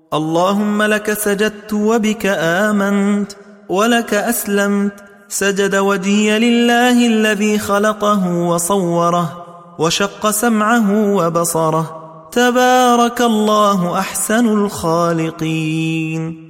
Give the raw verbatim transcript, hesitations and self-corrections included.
اللهم لك سجدت وبك آمنت ولك أسلمت. سجد وجهي لله الذي خلقه وصوره وشق سمعه وبصره. تبارك الله أحسن الخالقين.